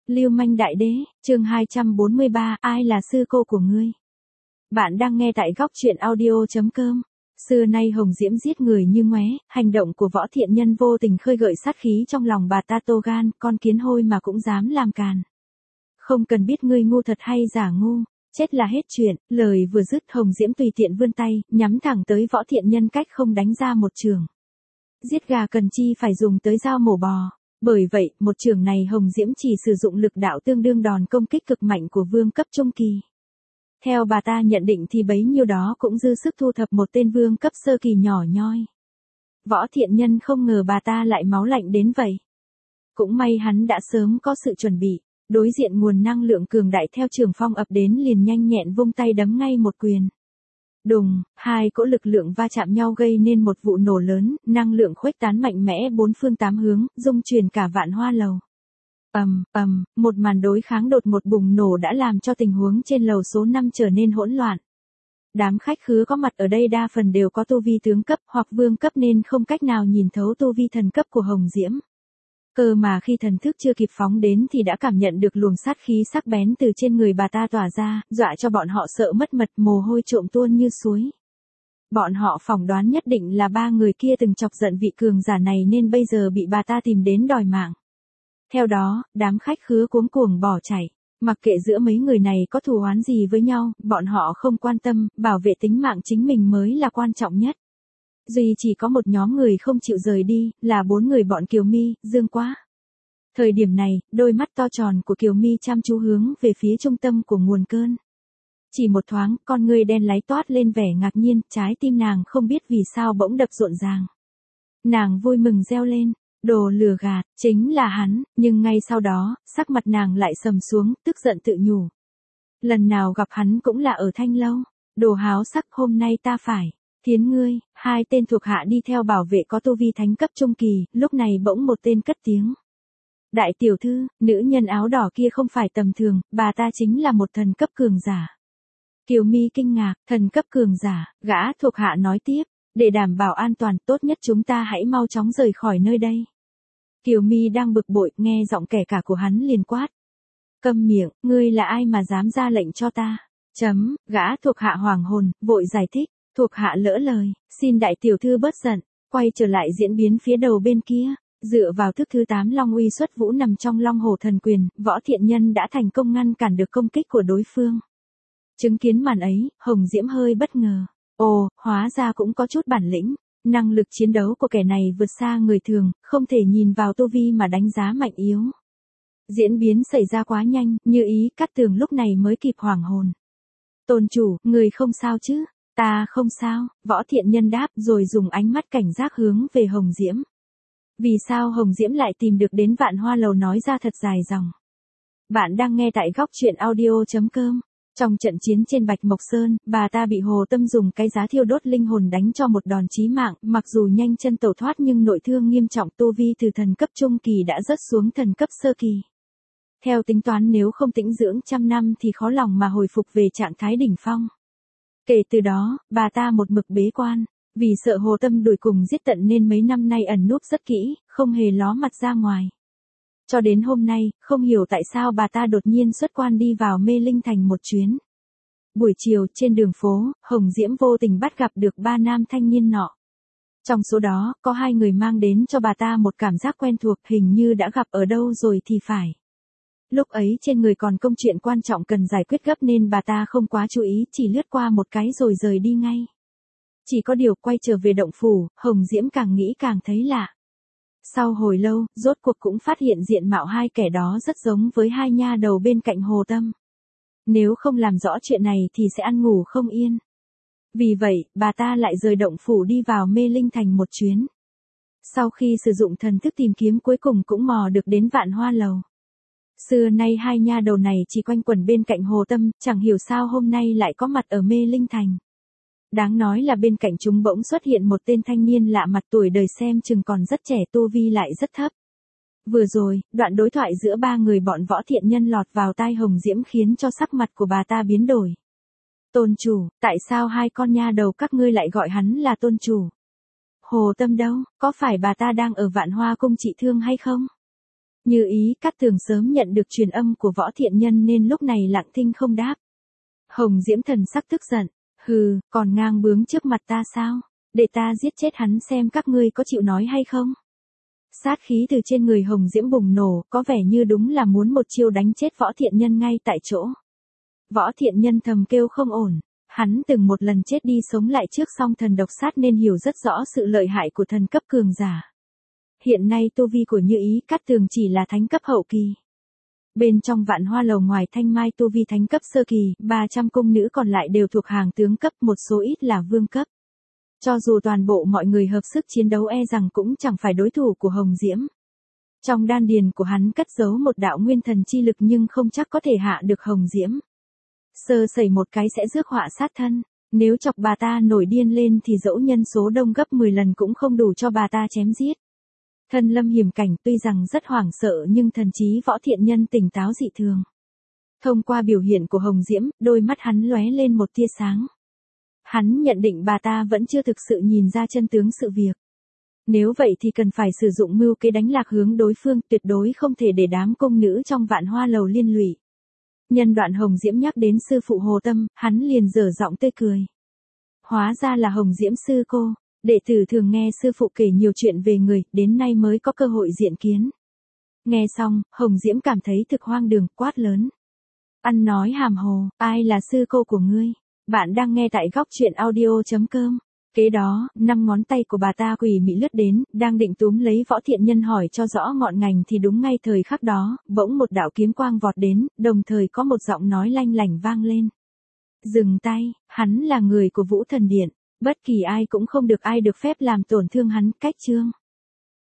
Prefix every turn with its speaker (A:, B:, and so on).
A: Lưu manh đại đế, chương 243, ai là sư cô của ngươi? Bạn đang nghe tại góc truyện audio.com. Xưa nay Hồng Diễm giết người như ngoé, hành động của Võ Thiện Nhân vô tình khơi gợi sát khí trong lòng bà ta. To gan, con kiến hôi mà cũng dám làm càn. Không cần biết ngươi ngu thật hay giả ngu, chết là hết chuyện. Lời vừa dứt, Hồng Diễm tùy tiện vươn tay, nhắm thẳng tới Võ Thiện Nhân cách không đánh ra một chưởng. Giết gà cần chi phải dùng tới dao mổ bò. Bởi vậy, một chưởng này Hồng Diễm chỉ sử dụng lực đạo tương đương đòn công kích cực mạnh của vương cấp trung kỳ. Theo bà ta nhận định thì bấy nhiêu đó cũng dư sức thu thập một tên vương cấp sơ kỳ nhỏ nhoi. Võ Thiện Nhân không ngờ bà ta lại máu lạnh đến vậy. Cũng may hắn đã sớm có sự chuẩn bị, đối diện nguồn năng lượng cường đại theo trường phong ập đến liền nhanh nhẹn vung tay đấm ngay một quyền. Đùng, hai cỗ lực lượng va chạm nhau gây nên một vụ nổ lớn, năng lượng khuếch tán mạnh mẽ bốn phương tám hướng, rung chuyển cả Vạn Hoa lầu. Một màn đối kháng đột ngột bùng nổ đã làm cho tình huống trên lầu số 5 trở nên hỗn loạn. Đám khách khứa có mặt ở đây đa phần đều có tu vi tướng cấp hoặc vương cấp nên không cách nào nhìn thấu tu vi thần cấp của Hồng Diễm. Cơ mà khi thần thức chưa kịp phóng đến thì đã cảm nhận được luồng sát khí sắc bén từ trên người bà ta tỏa ra, dọa cho bọn họ sợ mất mật, mồ hôi trộm tuôn như suối. Bọn họ phỏng đoán nhất định là ba người kia từng chọc giận vị cường giả này nên bây giờ bị bà ta tìm đến đòi mạng. Theo đó, đám khách khứa cuống cuồng bỏ chạy. Mặc kệ giữa mấy người này có thù oán gì với nhau, bọn họ không quan tâm, bảo vệ tính mạng chính mình mới là quan trọng nhất. Duy chỉ có một nhóm người không chịu rời đi, là 4 người bọn Kiều Mi, Dương Quá. Thời điểm này, đôi mắt to tròn của Kiều Mi chăm chú hướng về phía trung tâm của nguồn cơn. Chỉ một thoáng, con ngươi đen láy toát lên vẻ ngạc nhiên, trái tim nàng không biết vì sao bỗng đập rộn ràng. Nàng vui mừng reo lên, đồ lừa gạt, chính là hắn, nhưng ngay sau đó, sắc mặt nàng lại sầm xuống, tức giận tự nhủ. Lần nào gặp hắn cũng là ở Thanh Lâu, đồ háo sắc, hôm nay ta phải. Thiến ngươi, hai tên thuộc hạ đi theo bảo vệ có tu vi thánh cấp trung kỳ, lúc này bỗng một tên cất tiếng. Đại tiểu thư, nữ nhân áo đỏ kia không phải tầm thường, bà ta chính là một thần cấp cường giả. Kiều Mi kinh ngạc, thần cấp cường giả, gã thuộc hạ nói tiếp, để đảm bảo an toàn tốt nhất chúng ta hãy mau chóng rời khỏi nơi đây. Kiều Mi đang bực bội, nghe giọng kẻ cả của hắn liền quát. Câm miệng, ngươi là ai mà dám ra lệnh cho ta? Gã thuộc hạ hoàng hồn, vội giải thích. Thuộc hạ lỡ lời, xin đại tiểu thư bớt giận, quay trở lại diễn biến phía đầu bên kia, dựa vào thức thứ 8 Long Uy xuất vũ nằm trong Long Hổ Thần Quyền, Võ Thiện Nhân đã thành công ngăn cản được công kích của đối phương. Chứng kiến màn ấy, Hồng Diễm hơi bất ngờ, ồ, hóa ra cũng có chút bản lĩnh, năng lực chiến đấu của kẻ này vượt xa người thường, không thể nhìn vào tu vi mà đánh giá mạnh yếu. Diễn biến xảy ra quá nhanh, Như Ý Cát Tường lúc này mới kịp hoảng hồn. Tôn chủ, người không sao chứ? Ta không sao, Võ Thiện Nhân đáp rồi dùng ánh mắt cảnh giác hướng về Hồng Diễm. Vì sao Hồng Diễm lại tìm được đến Vạn Hoa lầu nói ra thật dài dòng. Bạn đang nghe tại góc truyện audio.com. Trong trận chiến trên Bạch Mộc Sơn, bà ta bị Hồ Tâm dùng cái giá thiêu đốt linh hồn đánh cho một đòn chí mạng, mặc dù nhanh chân tẩu thoát nhưng nội thương nghiêm trọng, tu vi từ thần cấp trung kỳ đã rớt xuống thần cấp sơ kỳ. Theo tính toán nếu không tĩnh dưỡng trăm năm thì khó lòng mà hồi phục về trạng thái đỉnh phong. Kể từ đó, bà ta một mực bế quan, vì sợ Hồ Tâm đuổi cùng giết tận nên mấy năm nay ẩn núp rất kỹ, không hề ló mặt ra ngoài. Cho đến hôm nay, không hiểu tại sao bà ta đột nhiên xuất quan đi vào Mê Linh Thành một chuyến. Buổi chiều, trên đường phố, Hồng Diễm vô tình bắt gặp được 3 nam thanh niên nọ. Trong số đó, có 2 người mang đến cho bà ta một cảm giác quen thuộc, hình như đã gặp ở đâu rồi thì phải. Lúc ấy trên người còn công chuyện quan trọng cần giải quyết gấp nên bà ta không quá chú ý, chỉ lướt qua một cái rồi rời đi ngay. Chỉ có điều quay trở về động phủ, Hồng Diễm càng nghĩ càng thấy lạ. Sau hồi lâu, rốt cuộc cũng phát hiện diện mạo hai kẻ đó rất giống với hai nha đầu bên cạnh Hồ Tâm. Nếu không làm rõ chuyện này thì sẽ ăn ngủ không yên. Vì vậy, bà ta lại rời động phủ đi vào Mê Linh Thành một chuyến. Sau khi sử dụng thần thức tìm kiếm cuối cùng cũng mò được đến Vạn Hoa lầu. Xưa nay hai nha đầu này chỉ quanh quẩn bên cạnh Hồ Tâm, chẳng hiểu sao hôm nay lại có mặt ở Mê Linh Thành. Đáng nói là bên cạnh chúng bỗng xuất hiện một tên thanh niên lạ mặt, tuổi đời xem chừng còn rất trẻ, tu vi lại rất thấp. Vừa rồi, đoạn đối thoại giữa 3 người bọn Võ Thiện Nhân lọt vào tai Hồng Diễm khiến cho sắc mặt của bà ta biến đổi. Tôn chủ, tại sao hai con nha đầu các ngươi lại gọi hắn là tôn chủ? Hồ Tâm đâu, có phải bà ta đang ở Vạn Hoa cung trị thương hay không? Như Ý Cát Tường sớm nhận được truyền âm của Võ Thiện Nhân nên lúc này lặng thinh không đáp. Hồng Diễm thần sắc tức giận. Hừ, còn ngang bướng trước mặt ta sao? Để ta giết chết hắn xem các ngươi có chịu nói hay không? Sát khí từ trên người Hồng Diễm bùng nổ, có vẻ như đúng là muốn một chiêu đánh chết Võ Thiện Nhân ngay tại chỗ. Võ Thiện Nhân thầm kêu không ổn. Hắn từng một lần chết đi sống lại trước song thần độc sát nên hiểu rất rõ sự lợi hại của thần cấp cường giả. Hiện nay tu vi của Như Ý Cát Tường chỉ là thánh cấp hậu kỳ. Bên trong Vạn Hoa Lầu ngoài Thanh Mai tu vi thánh cấp sơ kỳ, 300 cung nữ còn lại đều thuộc hàng tướng cấp, một số ít là vương cấp. Cho dù toàn bộ mọi người hợp sức chiến đấu e rằng cũng chẳng phải đối thủ của Hồng Diễm. Trong đan điền của hắn cất giấu một đạo nguyên thần chi lực nhưng không chắc có thể hạ được Hồng Diễm. Sơ sẩy một cái sẽ rước họa sát thân, nếu chọc bà ta nổi điên lên thì dẫu nhân số đông gấp 10 lần cũng không đủ cho bà ta chém giết. Thân lâm hiểm cảnh tuy rằng rất hoảng sợ nhưng thần trí Võ Thiện Nhân tỉnh táo dị thường. Thông qua biểu hiện của Hồng Diễm, đôi mắt hắn lóe lên một tia sáng. Hắn nhận định bà ta vẫn chưa thực sự nhìn ra chân tướng sự việc. Nếu vậy thì cần phải sử dụng mưu kế đánh lạc hướng đối phương, tuyệt đối không thể để đám cung nữ trong Vạn Hoa Lầu liên lụy. Nhân đoạn Hồng Diễm nhắc đến sư phụ Hồ Tâm, hắn liền dở giọng tươi cười. Hóa ra là Hồng Diễm sư cô, đệ tử thường nghe sư phụ kể nhiều chuyện về người, đến nay mới có cơ hội diện kiến. Nghe xong, Hồng Diễm cảm thấy thực hoang đường, quát lớn. Ăn nói hàm hồ, ai là sư cô của ngươi? Bạn đang nghe tại góc truyện audio.com. Kế đó, 5 ngón tay của bà ta quỷ mị lướt đến, đang định túm lấy Võ Thiện Nhân hỏi cho rõ ngọn ngành thì đúng ngay thời khắc đó, bỗng một đạo kiếm quang vọt đến, đồng thời có một giọng nói lanh lảnh vang lên. Dừng tay, hắn là người của Vũ Thần Điện, bất kỳ ai cũng không được ai được phép làm tổn thương hắn, cách chương.